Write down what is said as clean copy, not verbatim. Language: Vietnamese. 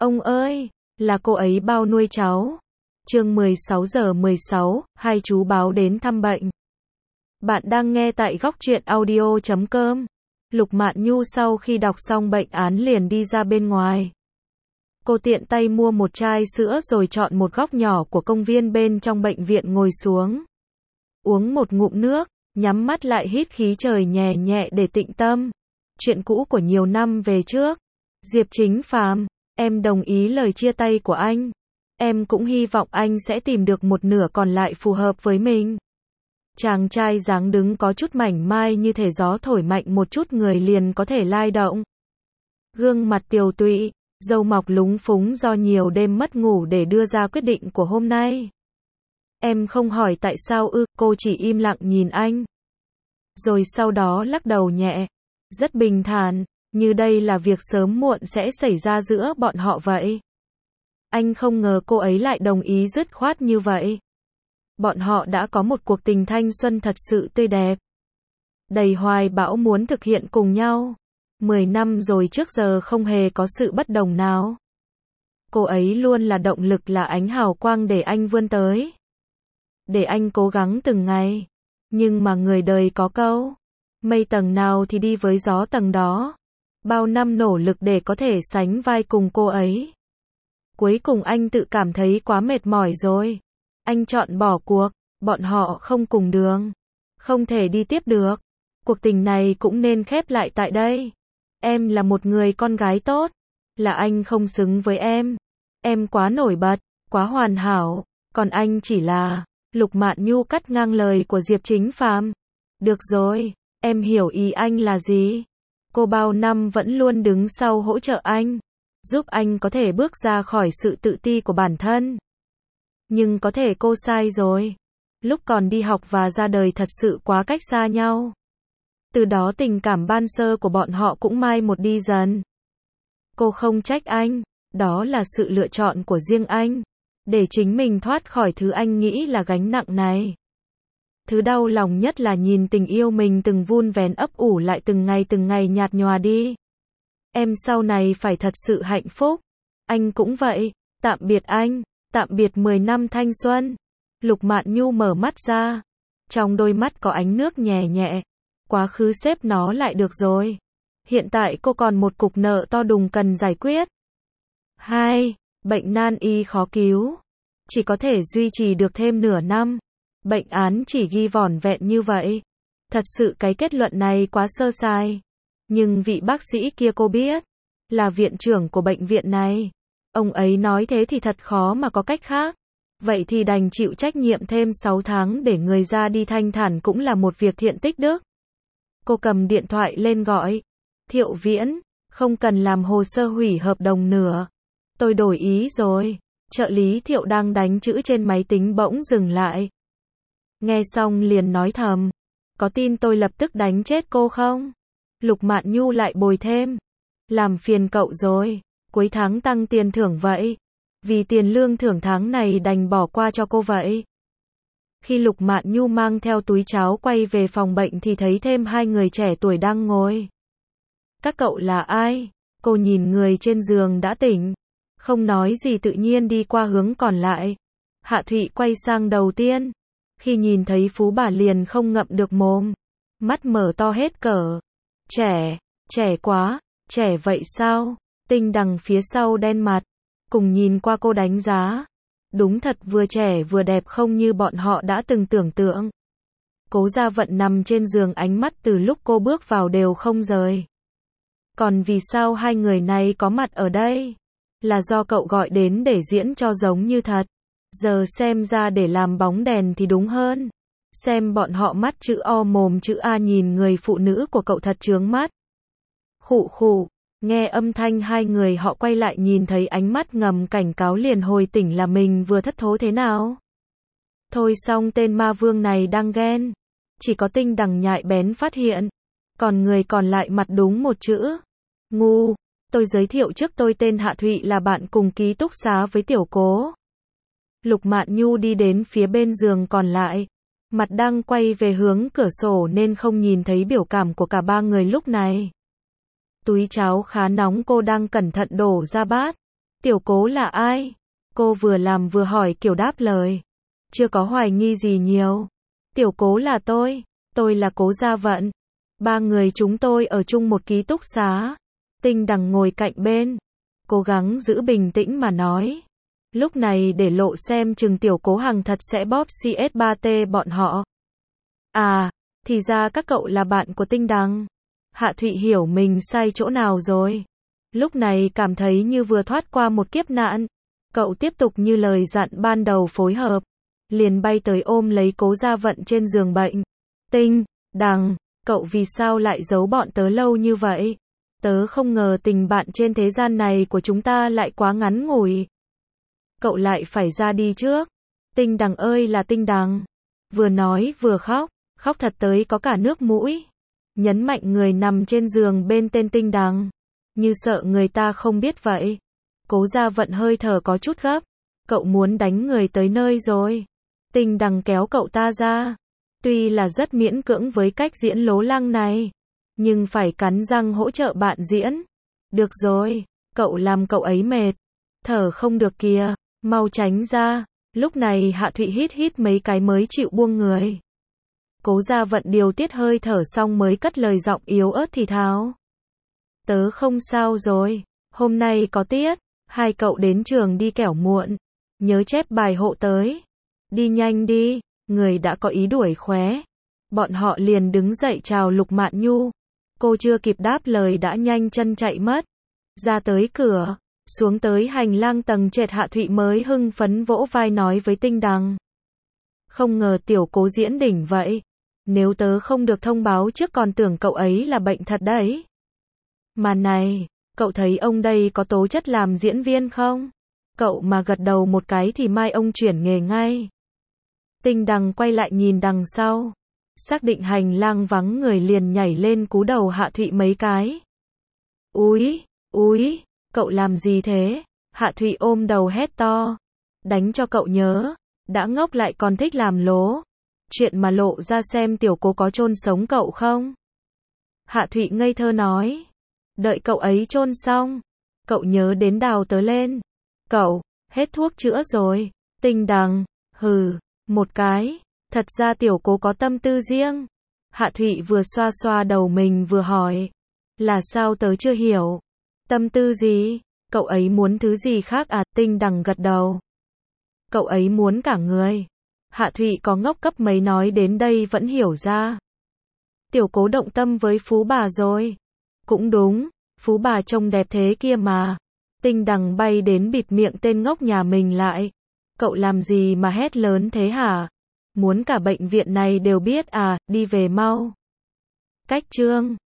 Ông ơi, là cô ấy bao nuôi cháu. Chương 16:16, hai chú báo đến thăm bệnh. Bạn đang nghe tại góc truyện audio.com. Lục Mạn Nhu sau khi đọc xong bệnh án liền đi ra bên ngoài. Cô tiện tay mua một chai sữa rồi chọn một góc nhỏ của công viên bên trong bệnh viện ngồi xuống. Uống một ngụm nước, nhắm mắt lại hít khí trời nhẹ nhẹ để tĩnh tâm. Chuyện cũ của nhiều năm về trước. Diệp Chính Phàm, em đồng ý lời chia tay của anh. Em cũng hy vọng anh sẽ tìm được một nửa còn lại phù hợp với mình. Chàng trai dáng đứng có chút mảnh mai như thể gió thổi mạnh một chút người liền có thể lay động. Gương mặt tiều tụy, râu mọc lúng phúng do nhiều đêm mất ngủ để đưa ra quyết định của hôm nay. Em không hỏi tại sao ư, cô chỉ im lặng nhìn anh. Rồi sau đó lắc đầu nhẹ, rất bình thản, như đây là việc sớm muộn sẽ xảy ra giữa bọn họ vậy. Anh không ngờ cô ấy lại đồng ý dứt khoát như vậy. Bọn họ đã có một cuộc tình thanh xuân thật sự tươi đẹp. Đầy hoài bão muốn thực hiện cùng nhau. 10 năm rồi trước giờ không hề có sự bất đồng nào. Cô ấy luôn là động lực, là ánh hào quang để anh vươn tới. Để anh cố gắng từng ngày. Nhưng mà người đời có câu, mây tầng nào thì đi với gió tầng đó. Bao năm nỗ lực để có thể sánh vai cùng cô ấy. Cuối cùng anh tự cảm thấy quá mệt mỏi rồi. Anh chọn bỏ cuộc, bọn họ không cùng đường. Không thể đi tiếp được. Cuộc tình này cũng nên khép lại tại đây. Em là một người con gái tốt. Là anh không xứng với em. Em quá nổi bật, quá hoàn hảo. Còn anh chỉ là... Lục Mạn Nhu cắt ngang lời của Diệp Chính Phàm. Được rồi, em hiểu ý anh là gì. Cô bao năm vẫn luôn đứng sau hỗ trợ anh. Giúp anh có thể bước ra khỏi sự tự ti của bản thân. Nhưng có thể cô sai rồi. Lúc còn đi học và ra đời thật sự quá cách xa nhau. Từ đó tình cảm ban sơ của bọn họ cũng mai một đi dần. Cô không trách anh. Đó là sự lựa chọn của riêng anh. Để chính mình thoát khỏi thứ anh nghĩ là gánh nặng này. Thứ đau lòng nhất là nhìn tình yêu mình từng vun vén ấp ủ lại từng ngày nhạt nhòa đi. Em sau này phải thật sự hạnh phúc. Anh cũng vậy. Tạm biệt anh. Tạm biệt 10 năm thanh xuân. Lục Mạn Nhu mở mắt ra. Trong đôi mắt có ánh nước nhẹ nhẹ. Quá khứ xếp nó lại được rồi. Hiện tại cô còn một cục nợ to đùng cần giải quyết. 2. Bệnh nan y khó cứu. Chỉ có thể duy trì được thêm nửa năm. Bệnh án chỉ ghi vỏn vẹn như vậy. Thật sự cái kết luận này quá sơ sài. Nhưng vị bác sĩ kia cô biết. Là viện trưởng của bệnh viện này. Ông ấy nói thế thì thật khó mà có cách khác. Vậy thì đành chịu trách nhiệm thêm 6 tháng để người ra đi thanh thản cũng là một việc thiện tích đức. Cô cầm điện thoại lên gọi. Thiệu Viễn, không cần làm hồ sơ hủy hợp đồng nữa. Tôi đổi ý rồi. Trợ lý Thiệu đang đánh chữ trên máy tính bỗng dừng lại. Nghe xong liền nói thầm. Có tin tôi lập tức đánh chết cô không? Lục Mạn Nhu lại bồi thêm. Làm phiền cậu rồi. Cuối tháng tăng tiền thưởng vậy. Vì tiền lương thưởng tháng này đành bỏ qua cho cô vậy. Khi Lục Mạn Nhu mang theo túi cháo quay về phòng bệnh thì thấy thêm hai người trẻ tuổi đang ngồi. Các cậu là ai? Cô nhìn người trên giường đã tỉnh. Không nói gì tự nhiên đi qua hướng còn lại. Hạ Thụy quay sang đầu tiên. Khi nhìn thấy Phú bà liền không ngậm được mồm. Mắt mở to hết cỡ. Trẻ quá, trẻ vậy sao? Tinh đằng phía sau đen mặt. Cùng nhìn qua cô đánh giá. Đúng thật vừa trẻ vừa đẹp không như bọn họ đã từng tưởng tượng. Cố Gia Vận nằm trên giường ánh mắt từ lúc cô bước vào đều không rời. Còn vì sao hai người này có mặt ở đây? Là do cậu gọi đến để diễn cho giống như thật. Giờ xem ra để làm bóng đèn thì đúng hơn. Xem bọn họ mắt chữ O mồm chữ A nhìn người phụ nữ của cậu thật chướng mắt. Khụ khụ, nghe âm thanh hai người họ quay lại nhìn thấy ánh mắt ngầm cảnh cáo liền hồi tỉnh là mình vừa thất thố thế nào. Thôi xong tên ma vương này đang ghen. Chỉ có Tinh đằng nhạy bén phát hiện. Còn người còn lại mặt đúng một chữ. Ngu. Tôi giới thiệu trước, tôi tên Hạ Thụy là bạn cùng ký túc xá với Tiểu Cố. Lục Mạn Nhu đi đến phía bên giường còn lại. Mặt đang quay về hướng cửa sổ nên không nhìn thấy biểu cảm của cả ba người lúc này. Túi cháo khá nóng cô đang cẩn thận đổ ra bát. Tiểu Cố là ai? Cô vừa làm vừa hỏi kiểu đáp lời. Chưa có hoài nghi gì nhiều. Tiểu Cố là tôi là Cố Gia Vận. Ba người chúng tôi ở chung một ký túc xá. Tinh Đằng ngồi cạnh bên, cố gắng giữ bình tĩnh mà nói. Lúc này để lộ xem chừng Tiểu Cố Hằng thật sẽ bóp CS3T bọn họ. À, thì ra các cậu là bạn của Tinh Đằng. Hạ Thụy hiểu mình sai chỗ nào rồi. Lúc này cảm thấy như vừa thoát qua một kiếp nạn. Cậu tiếp tục như lời dặn ban đầu phối hợp. Liền bay tới ôm lấy Cố Gia Vận trên giường bệnh. Tinh Đằng, cậu vì sao lại giấu bọn tớ lâu như vậy? Tớ không ngờ tình bạn trên thế gian này của chúng ta lại quá ngắn ngủi. Cậu lại phải ra đi trước. Tinh Đằng ơi là Tinh Đằng. Vừa nói vừa khóc, khóc thật tới có cả nước mũi. Nhấn mạnh người nằm trên giường bên tên Tinh Đằng. Như sợ người ta không biết vậy. Cố Gia Vận hơi thở có chút gấp. Cậu muốn đánh người tới nơi rồi. Tinh Đằng kéo cậu ta ra. Tuy là rất miễn cưỡng với cách diễn lố lăng này, nhưng phải cắn răng hỗ trợ bạn diễn. Được rồi, cậu làm cậu ấy mệt. Thở không được kìa, mau tránh ra. Lúc này Hạ Thụy hít mấy cái mới chịu buông người. Cố Gia Vận điều tiết hơi thở xong mới cất lời giọng yếu ớt thì thào. Tớ không sao rồi, hôm nay có tiết, hai cậu đến trường đi kẻo muộn. Nhớ chép bài hộ tới. Đi nhanh đi, người đã có ý đuổi khóe. Bọn họ liền đứng dậy chào Lục Mạn Nhu. Cô chưa kịp đáp lời đã nhanh chân chạy mất. Ra tới cửa, xuống tới hành lang tầng trệt Hạ Thụy mới hưng phấn vỗ vai nói với Tinh Đằng. Không ngờ Tiểu Cố diễn đỉnh vậy. Nếu tớ không được thông báo trước còn tưởng cậu ấy là bệnh thật đấy. Mà này, cậu thấy ông đây có tố chất làm diễn viên không? Cậu mà gật đầu một cái thì mai ông chuyển nghề ngay. Tinh Đằng quay lại nhìn đằng sau. Xác định hành lang vắng người liền nhảy lên cú đầu Hạ Thụy mấy cái. Úi, cậu làm gì thế? Hạ Thụy ôm đầu hét to. Đánh cho cậu nhớ. Đã ngốc lại còn thích làm lố. Chuyện mà lộ ra xem Tiểu Cố có chôn sống cậu không? Hạ Thụy ngây thơ nói. Đợi cậu ấy chôn xong, cậu nhớ đến đào tớ lên. Cậu, hết thuốc chữa rồi. Tinh Đằng, hừ, một cái. Thật ra Tiểu Cố có tâm tư riêng. Hạ Thụy vừa xoa xoa đầu mình vừa hỏi. Là sao tớ chưa hiểu? Tâm tư gì? Cậu ấy muốn thứ gì khác à? Tinh Đằng gật đầu. Cậu ấy muốn cả người. Hạ Thụy có ngốc cấp mấy nói đến đây vẫn hiểu ra. Tiểu Cố động tâm với Phú bà rồi. Cũng đúng, Phú bà trông đẹp thế kia mà. Tinh Đằng bay đến bịt miệng tên ngốc nhà mình lại. Cậu làm gì mà hét lớn thế hả? Muốn cả bệnh viện này đều biết à, đi về mau. Cách chương